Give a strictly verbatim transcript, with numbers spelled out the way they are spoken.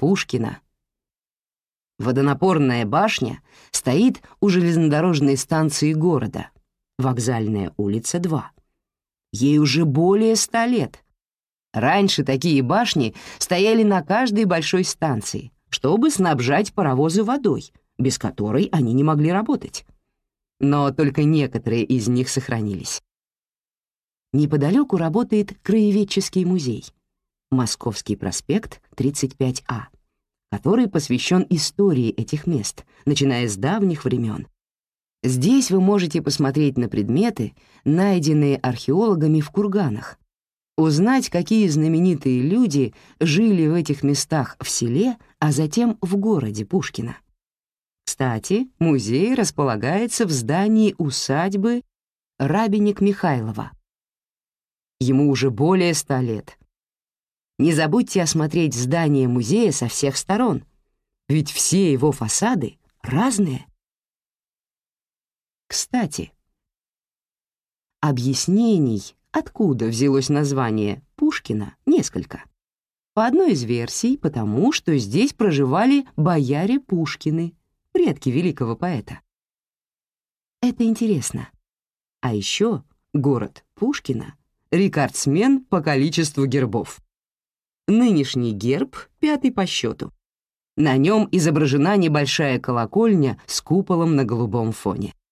Пушкина. Водонапорная башня стоит у железнодорожной станции города, Вокзальная улица, два. Ей уже более ста лет. Раньше такие башни стояли на каждой большой станции, чтобы снабжать паровозы водой, без которой они не могли работать. Но только некоторые из них сохранились. Неподалеку работает краеведческий музей, Московский проспект, тридцать пять А, который посвящен истории этих мест, начиная с давних времен. Здесь вы можете посмотреть на предметы, найденные археологами в курганах, узнать, какие знаменитые люди жили в этих местах в селе, а затем в городе Пушкино. Кстати, музей располагается в здании усадьбы Рабиник-Михайлова. Ему уже более ста лет. Не забудьте осмотреть здание музея со всех сторон, ведь все его фасады разные. Кстати, объяснений, откуда взялось название Пушкино, несколько. По одной из версий, потому что здесь проживали бояре Пушкины, предки великого поэта. Это интересно. А еще город Пушкино — рекордсмен по количеству гербов. Нынешний герб пятый по счету. На нем изображена небольшая колокольня с куполом на голубом фоне.